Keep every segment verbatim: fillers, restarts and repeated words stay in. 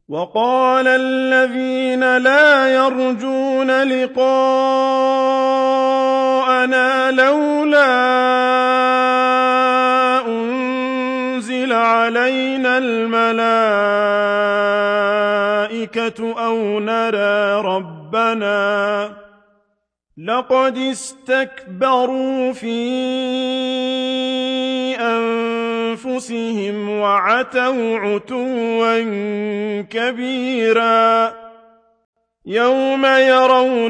وقال الذين لا يرجون لقاءنا لولا أنزل علينا الملائكة أو نرى ربنا لقد استكبروا في أنفسهم وعتوا عتوا كبيرا يوم يرون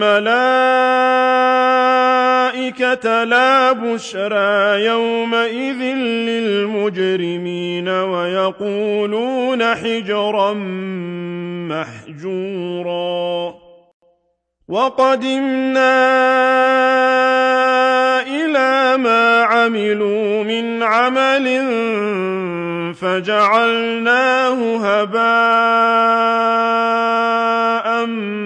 الملائكة لا بشرى يومئذ للمجرمين ويقولون حجرا محجورا وقدمنا إلى ما عملوا من عمل فجعلناه هباء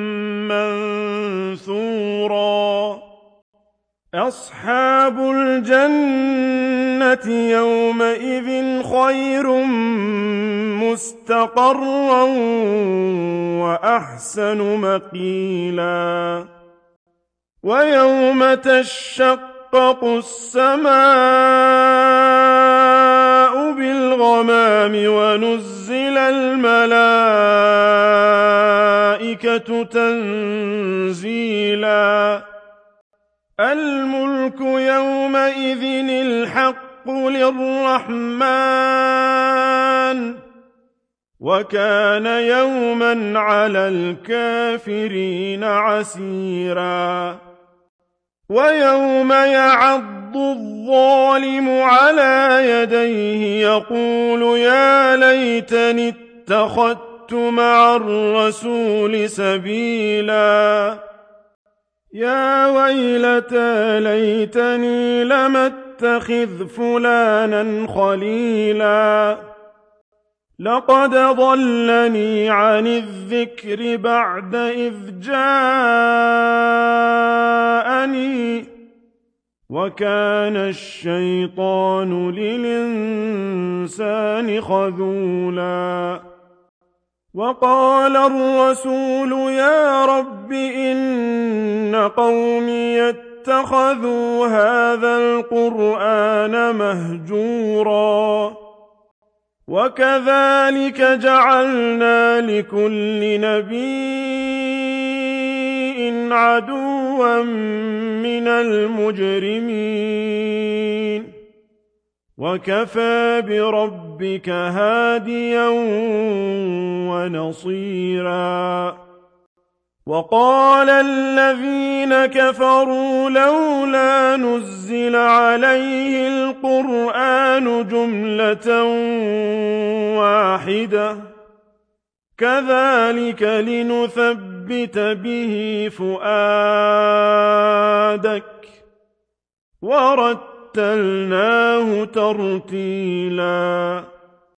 منثورا أصحاب الجنة يومئذ خير مستقرا وأحسن مقيلا ويوم تشقق السماء بالغمام ونزل الملائكة تنزيلا الملك يومئذ الحق للرحمن وكان يوما على الكافرين عسيرا ويوم يعض الظالم على يديه يقول يا ليتني اتخذت مع الرسول سبيلا يا ويلتى ليتني لم اتخذ فلانا خليلا لقد ضلني عن الذكر بعد إذ جاءني وكان الشيطان للإنسان خذولا وقال الرسول يا رب إن قومي اتخذوا هذا القرآن مهجورا وكذلك جعلنا لكل نبي عدوا من المجرمين وكفى بربك هاديا ونصيرا وقال الذين كفروا لولا نزل عليه القرآن جملة واحدة كذلك لنثبت به فؤادك ورتلناه ترتيلا